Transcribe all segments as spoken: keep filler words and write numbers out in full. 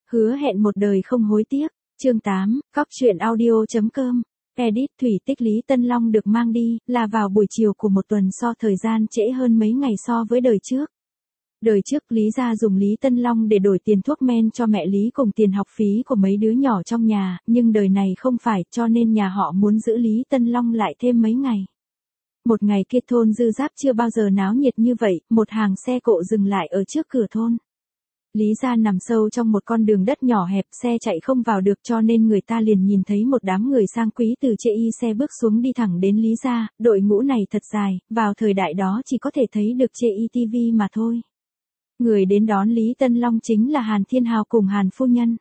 Hứa hẹn một đời không hối tiếc. Chương tám, cóc truyện audio.com. Edit Thủy Tích Lý Tân Long được mang đi, là vào buổi chiều của một tuần so thời gian trễ hơn mấy ngày so với đời trước. Đời trước Lý gia dùng Lý Tân Long để đổi tiền thuốc men cho mẹ Lý cùng tiền học phí của mấy đứa nhỏ trong nhà, nhưng đời này không phải, cho nên nhà họ muốn giữ Lý Tân Long lại thêm mấy ngày. Một ngày kia thôn Dư Giáp chưa bao giờ náo nhiệt như vậy, một hàng xe cộ dừng lại ở trước cửa thôn. Lý gia nằm sâu trong một con đường đất nhỏ hẹp, xe chạy không vào được, cho nên người ta liền nhìn thấy một đám người sang quý từ chê y xe bước xuống đi thẳng đến Lý gia. Đội ngũ này thật dài, vào thời đại đó chỉ có thể thấy được chê y ti vi mà thôi. Người đến đón Lý Tân Long chính là Hàn Thiên Hào cùng Hàn phu nhân,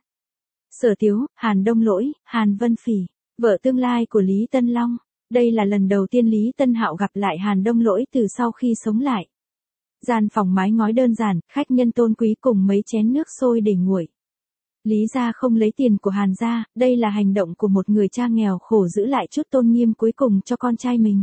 Sở Tiếu, Hàn Đông Lỗi, Hàn Vân Phỉ, vợ tương lai của Lý Tân Long. Đây là lần đầu tiên Lý Tân Hạo gặp lại Hàn Đông Lỗi từ sau khi sống lại. Gian phòng mái ngói đơn giản, khách nhân tôn quý cùng mấy chén nước sôi để nguội. Lý gia không lấy tiền của Hàn gia, đây là hành động của một người cha nghèo khổ giữ lại chút tôn nghiêm cuối cùng cho con trai mình.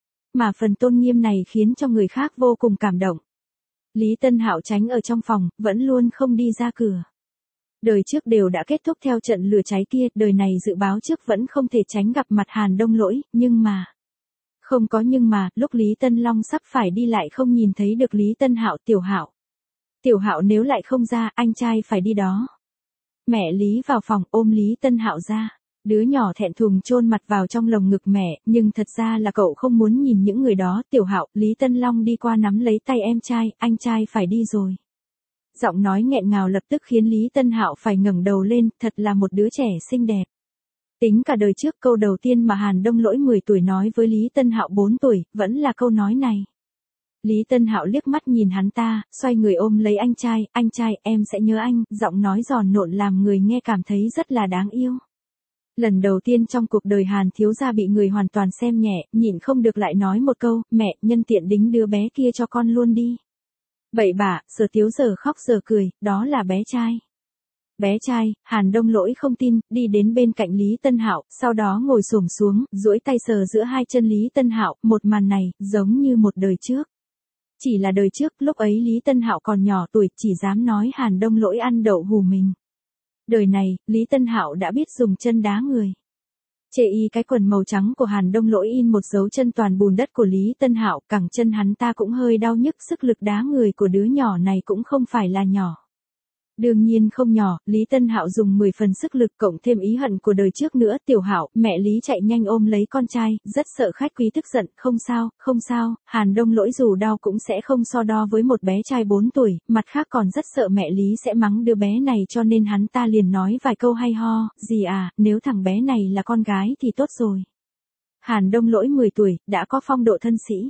Mà phần tôn nghiêm này khiến cho người khác vô cùng cảm động. Lý Tân Hạo tránh ở trong phòng, vẫn luôn không đi ra cửa. Đời trước đều đã kết thúc theo trận lửa cháy kia, đời này dự báo trước vẫn không thể tránh gặp mặt Hàn Đông Lỗi, nhưng mà... Không có nhưng mà, lúc Lý Tân Long sắp phải đi lại không nhìn thấy được Lý Tân Hạo. Tiểu Hạo. Tiểu Hạo nếu lại không ra, anh trai phải đi đó. Mẹ Lý vào phòng ôm Lý Tân Hạo ra. Đứa nhỏ thẹn thùng chôn mặt vào trong lồng ngực mẹ, nhưng thật ra là cậu không muốn nhìn những người đó. Tiểu Hạo, Lý Tân Long đi qua nắm lấy tay em trai, anh trai phải đi rồi. Giọng nói nghẹn ngào lập tức khiến Lý Tân Hạo phải ngẩng đầu lên, thật là một đứa trẻ xinh đẹp. Tính cả đời trước câu đầu tiên mà Hàn Đông Lỗi mười tuổi nói với Lý Tân Hạo bốn tuổi, vẫn là câu nói này. Lý Tân Hạo liếc mắt nhìn hắn ta, xoay người ôm lấy anh trai, anh trai em sẽ nhớ anh, giọng nói giòn nộn làm người nghe cảm thấy rất là đáng yêu. Lần đầu tiên trong cuộc đời Hàn thiếu gia bị người hoàn toàn xem nhẹ, nhịn không được lại nói một câu, mẹ, nhân tiện đính đứa bé kia cho con luôn đi. Bậy bạ, Sở Tiếu giờ khóc giờ cười, đó là bé trai. Bé trai, Hàn Đông Lỗi không tin, đi đến bên cạnh Lý Tân Hạo, sau đó ngồi xổm xuống, duỗi tay sờ giữa hai chân Lý Tân Hạo, một màn này, giống như một đời trước. Chỉ là đời trước, lúc ấy Lý Tân Hạo còn nhỏ tuổi, chỉ dám nói Hàn Đông Lỗi ăn đậu hù mình. Đời này, Lý Tân Hạo đã biết dùng chân đá người. Chê y cái quần màu trắng của Hàn Đông Lỗi in một dấu chân toàn bùn đất của Lý Tân Hạo, cẳng chân hắn ta cũng hơi đau nhức, sức lực đá người của đứa nhỏ này cũng không phải là nhỏ. Đương nhiên không nhỏ, Lý Tân Hạo dùng mười phần sức lực cộng thêm ý hận của đời trước nữa. Tiểu Hạo, mẹ Lý chạy nhanh ôm lấy con trai, rất sợ khách quý tức giận, không sao, không sao, Hàn Đông Lỗi dù đau cũng sẽ không so đo với một bé trai bốn tuổi, mặt khác còn rất sợ mẹ Lý sẽ mắng đứa bé này cho nên hắn ta liền nói vài câu hay ho, gì à, nếu thằng bé này là con gái thì tốt rồi. Hàn Đông Lỗi mười tuổi, đã có phong độ thân sĩ.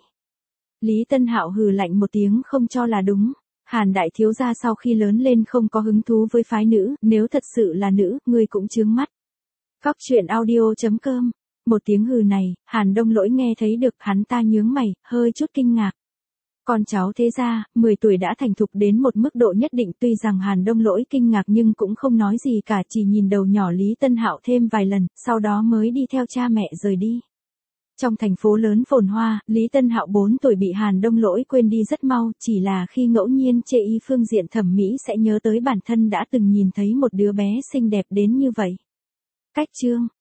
Lý Tân Hạo hừ lạnh một tiếng không cho là đúng. Hàn đại thiếu gia sau khi lớn lên không có hứng thú với phái nữ, nếu thật sự là nữ, ngươi cũng chướng mắt. Cóc truyện audio.com. Một tiếng hừ này, Hàn Đông Lỗi nghe thấy được, hắn ta nhướng mày, hơi chút kinh ngạc. Con cháu thế gia, mười tuổi đã thành thục đến một mức độ nhất định, tuy rằng Hàn Đông Lỗi kinh ngạc nhưng cũng không nói gì cả, chỉ nhìn đầu nhỏ Lý Tân Hạo thêm vài lần, sau đó mới đi theo cha mẹ rời đi. Trong thành phố lớn phồn hoa, Lý Tân Hạo bốn tuổi bị Hàn Đông Lỗi quên đi rất mau, chỉ là khi ngẫu nhiên chê y phương diện thẩm mỹ sẽ nhớ tới bản thân đã từng nhìn thấy một đứa bé xinh đẹp đến như vậy. Cách chương